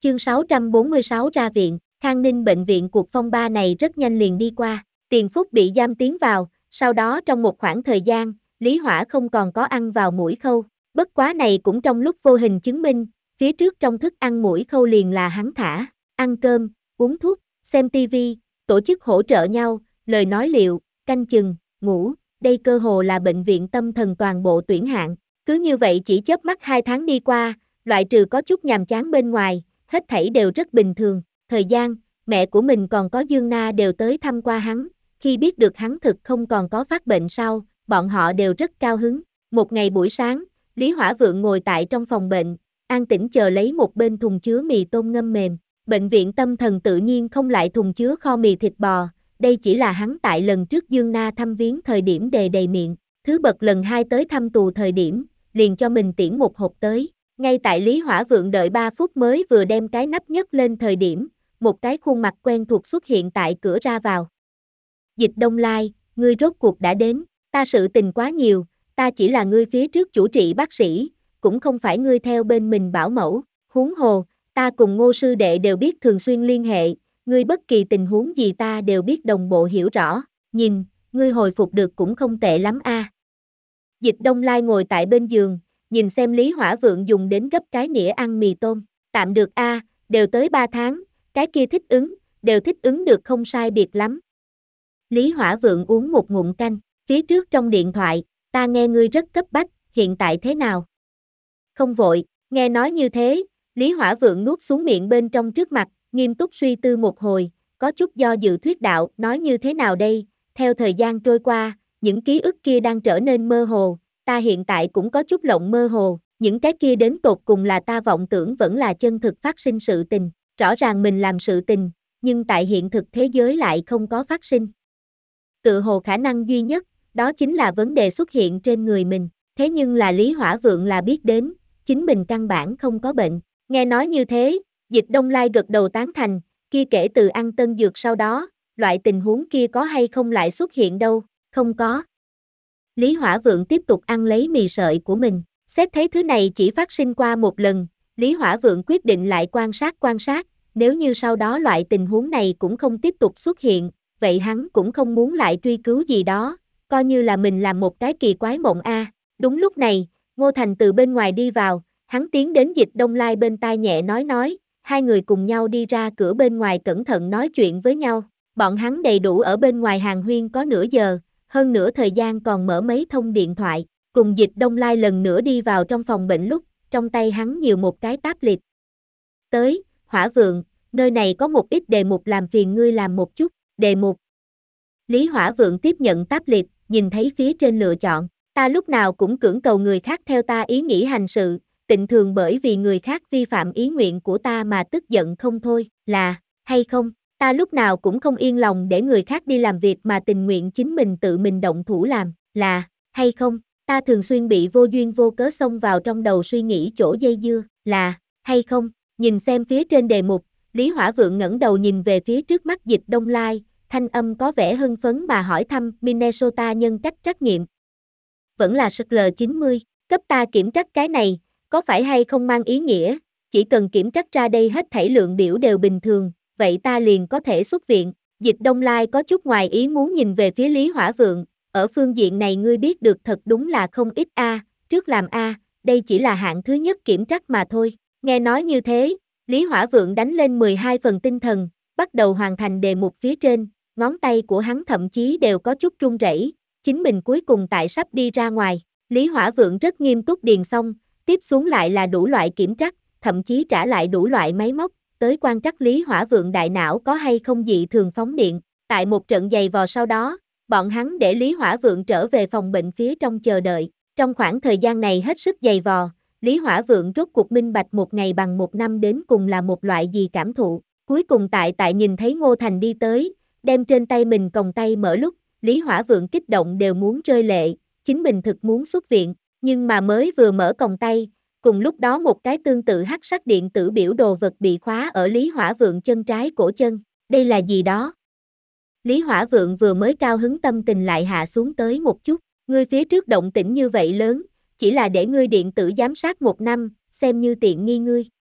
Chương 646 ra viện, Khang Ninh bệnh viện cuộc phong ba này rất nhanh liền đi qua. Tiền Phúc bị giam tiến vào, sau đó trong một khoảng thời gian, Lý Hỏa không còn có ăn vào mũi khâu. Bất quá này cũng trong lúc vô hình chứng minh, phía trước trong thức ăn mũi khâu liền là hắn thả. Ăn cơm, uống thuốc, xem tivi, tổ chức hỗ trợ nhau, lời nói liệu, canh chừng, ngủ, đây cơ hồ là bệnh viện tâm thần toàn bộ tuyển hạng. Cứ như vậy chỉ chớp mắt 2 tháng đi qua, loại trừ có chút nhàm chán bên ngoài, hết thảy đều rất bình thường. Thời gian, mẹ của mình còn có Dương Na đều tới thăm qua hắn, khi biết được hắn thực không còn có phát bệnh sau, bọn họ đều rất cao hứng. Một ngày buổi sáng, Lý Hỏa Vượng ngồi tại trong phòng bệnh, an tĩnh chờ lấy một bên thùng chứa mì tôm ngâm mềm. Bệnh viện tâm thần tự nhiên không lại thùng chứa kho mì thịt bò, đây chỉ là hắn tại lần trước Dương Na thăm viếng thời điểm đề đầy miệng. Thứ bậc lần 2 tới thăm tù thời điểm, liền cho mình tiễn một hộp tới. Ngay tại Lý Hỏa Vượng đợi 3 phút mới vừa đem cái nắp nhấc lên thời điểm, một cái khuôn mặt quen thuộc xuất hiện tại cửa ra vào. Dịch Đông Lai, ngươi rốt cuộc đã đến, ta sự tình quá nhiều, ta chỉ là ngươi phía trước chủ trị bác sĩ, cũng không phải ngươi theo bên mình bảo mẫu, huống hồ, ta cùng Ngô sư đệ đều biết thường xuyên liên hệ, ngươi bất kỳ tình huống gì ta đều biết đồng bộ hiểu rõ, nhìn, ngươi hồi phục được cũng không tệ lắm a. Dịch Đông Lai ngồi tại bên giường, nhìn xem Lý Hỏa Vượng dùng đến gấp cái nĩa ăn mì tôm, tạm được a, đều tới 3 tháng, cái kia thích ứng, đều thích ứng được không sai biệt lắm. Lý Hỏa Vượng uống một ngụm canh, phía trước trong điện thoại, ta nghe ngươi rất cấp bách, hiện tại thế nào? Không vội, nghe nói như thế, Lý Hỏa Vượng nuốt xuống miệng bên trong trước mặt, nghiêm túc suy tư một hồi, có chút do dự thuyết đạo, nói như thế nào đây, theo thời gian trôi qua, những ký ức kia đang trở nên mơ hồ, ta hiện tại cũng có chút lộng mơ hồ, những cái kia đến tột cùng là ta vọng tưởng vẫn là chân thực phát sinh sự tình, rõ ràng mình làm sự tình, nhưng tại hiện thực thế giới lại không có phát sinh. Tự hồ khả năng duy nhất, đó chính là vấn đề xuất hiện trên người mình, thế nhưng là Lý Hỏa Vượng là biết đến, chính mình căn bản không có bệnh, nghe nói như thế, Dịch Đông Lai gật đầu tán thành, kia kể từ ăn tân dược sau đó, loại tình huống kia có hay không lại xuất hiện đâu, không có. Lý Hỏa Vượng tiếp tục ăn lấy mì sợi của mình, xét thấy thứ này chỉ phát sinh qua một lần, Lý Hỏa Vượng quyết định lại quan sát, nếu như sau đó loại tình huống này cũng không tiếp tục xuất hiện, vậy hắn cũng không muốn lại truy cứu gì đó, coi như là mình làm một cái kỳ quái mộng a. Đúng lúc này, Ngô Thành từ bên ngoài đi vào, hắn tiến đến Dịch Đông Lai bên tai nhẹ nói, hai người cùng nhau đi ra cửa bên ngoài cẩn thận nói chuyện với nhau, bọn hắn đầy đủ ở bên ngoài hàng huyên có nửa giờ, hơn nửa thời gian còn mở mấy thông điện thoại, cùng Dịch Đông Lai lần nữa đi vào trong phòng bệnh lúc, trong tay hắn nhiều một cái tablet. Tới, Hỏa Vượng, nơi này có một ít đề mục làm phiền ngươi làm một chút, đề mục. Lý Hỏa Vượng tiếp nhận tablet, nhìn thấy phía trên lựa chọn, ta lúc nào cũng cưỡng cầu người khác theo ta ý nghĩ hành sự, tịnh thường bởi vì người khác vi phạm ý nguyện của ta mà tức giận không thôi, là, hay không, ta lúc nào cũng không yên lòng để người khác đi làm việc mà tình nguyện chính mình tự mình động thủ làm, là, hay không, ta thường xuyên bị vô duyên vô cớ xông vào trong đầu suy nghĩ chỗ dây dưa, là, hay không, nhìn xem phía trên đề mục, Lý Hỏa Vượng ngẩng đầu nhìn về phía trước mắt Dịch Đông Lai, thanh âm có vẻ hưng phấn mà hỏi thăm Minnesota nhân cách trắc nghiệm. Vẫn là SL90, cấp ta kiểm trắc cái này, có phải hay không mang ý nghĩa, chỉ cần kiểm trắc ra đây hết thảy lượng biểu đều bình thường, vậy ta liền có thể xuất viện. Dịch Đông Lai có chút ngoài ý muốn nhìn về phía Lý Hỏa Vượng, ở phương diện này ngươi biết được thật đúng là không ít a, trước làm a, đây chỉ là hạng thứ nhất kiểm trắc mà thôi. Nghe nói như thế, Lý Hỏa Vượng đánh lên 12 phần tinh thần, bắt đầu hoàn thành đề mục phía trên, ngón tay của hắn thậm chí đều có chút run rẩy, chính mình cuối cùng tại sắp đi ra ngoài, Lý Hỏa Vượng rất nghiêm túc điền xong, tiếp xuống lại là đủ loại kiểm trắc, thậm chí trả lại đủ loại máy móc, tới quan trắc Lý Hỏa Vượng đại não có hay không dị thường phóng điện. Tại một trận giày vò sau đó, bọn hắn để Lý Hỏa Vượng trở về phòng bệnh phía trong chờ đợi. Trong khoảng thời gian này hết sức giày vò, Lý Hỏa Vượng rốt cuộc minh bạch một ngày bằng một năm đến cùng là một loại gì cảm thụ. Cuối cùng tại nhìn thấy Ngô Thành đi tới, đem trên tay mình còng tay mở lúc, Lý Hỏa Vượng kích động đều muốn rơi lệ, chính mình thực muốn xuất viện, nhưng mà mới vừa mở còng tay, cùng lúc đó một cái tương tự hắc sắc điện tử biểu đồ vật bị khóa ở Lý Hỏa Vượng chân trái cổ chân, đây là gì đó? Lý Hỏa Vượng vừa mới cao hứng tâm tình lại hạ xuống tới một chút, ngươi phía trước động tĩnh như vậy lớn, chỉ là để ngươi điện tử giám sát một năm, xem như tiện nghi ngươi,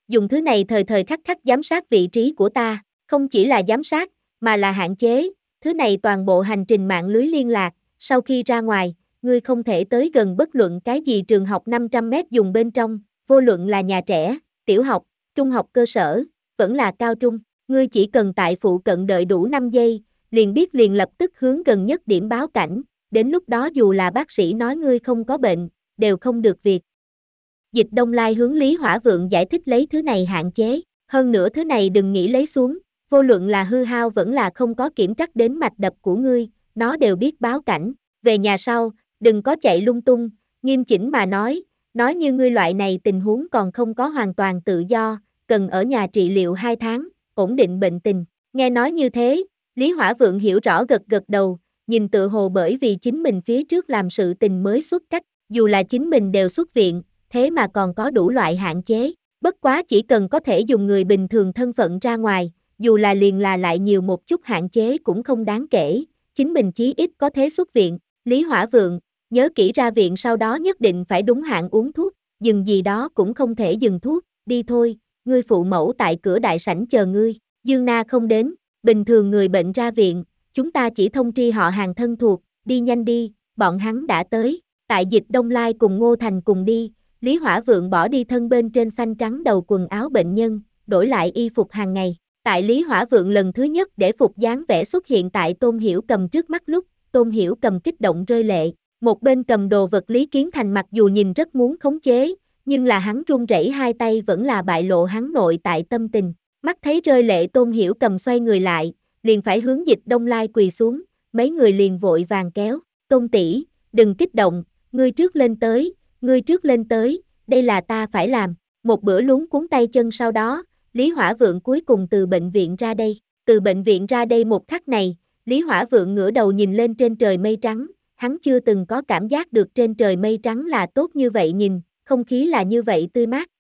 dùng thứ này thời thời khắc khắc giám sát vị trí của ta, không chỉ là giám sát, mà là hạn chế, thứ này toàn bộ hành trình mạng lưới liên lạc, sau khi ra ngoài, ngươi không thể tới gần bất luận cái gì trường học 500 mét dùng bên trong, vô luận là nhà trẻ, tiểu học, trung học cơ sở, vẫn là cao trung, ngươi chỉ cần tại phụ cận đợi đủ 5 giây, liền biết liền lập tức hướng gần nhất điểm báo cảnh, đến lúc đó dù là bác sĩ nói ngươi không có bệnh, đều không được việc. Dịch Đông Lai hướng Lý Hỏa Vượng giải thích lấy thứ này hạn chế, hơn nữa thứ này đừng nghĩ lấy xuống, vô luận là hư hao vẫn là không có kiểm trắc đến mạch đập của ngươi, nó đều biết báo cảnh, về nhà sau, đừng có chạy lung tung, nghiêm chỉnh mà nói như ngươi loại này tình huống còn không có hoàn toàn tự do, cần ở nhà trị liệu 2 tháng, ổn định bệnh tình, nghe nói như thế, Lý Hỏa Vượng hiểu rõ gật gật đầu, nhìn tự hồ bởi vì chính mình phía trước làm sự tình mới xuất cách, dù là chính mình đều xuất viện, thế mà còn có đủ loại hạn chế, bất quá chỉ cần có thể dùng người bình thường thân phận ra ngoài, dù là liền là lại nhiều một chút hạn chế cũng không đáng kể, chính mình chí ít có thế xuất viện, Lý Hỏa Vượng, nhớ kỹ ra viện sau đó nhất định phải đúng hạn uống thuốc, dừng gì đó cũng không thể dừng thuốc, đi thôi, ngươi phụ mẫu tại cửa đại sảnh chờ ngươi, Dương Na không đến, bình thường người bệnh ra viện, chúng ta chỉ thông tri họ hàng thân thuộc, đi nhanh đi, bọn hắn đã tới, tại Dịch Đông Lai cùng Ngô Thành cùng đi, Lý Hỏa Vượng bỏ đi thân bên trên xanh trắng đầu quần áo bệnh nhân, đổi lại y phục hàng ngày. Tại Lý Hỏa Vượng lần thứ nhất để phục dáng vẻ xuất hiện tại Tôn Hiểu Cầm trước mắt lúc, Tôn Hiểu Cầm kích động rơi lệ, một bên cầm đồ vật Lý Kiến Thành mặc dù nhìn rất muốn khống chế, nhưng là hắn run rẩy hai tay vẫn là bại lộ hắn nội tại tâm tình. Mắt thấy rơi lệ Tôn Hiểu Cầm xoay người lại, liền phải hướng Dịch Đông Lai quỳ xuống, mấy người liền vội vàng kéo, Tôn tỷ, đừng kích động, ngươi trước lên tới, đây là ta phải làm, một bữa luống cuốn tay chân sau đó, Lý Hỏa Vượng cuối cùng từ bệnh viện ra đây, từ bệnh viện ra đây một khắc này, Lý Hỏa Vượng ngửa đầu nhìn lên trên trời mây trắng, hắn chưa từng có cảm giác được trên trời mây trắng là tốt như vậy nhìn, không khí là như vậy tươi mát,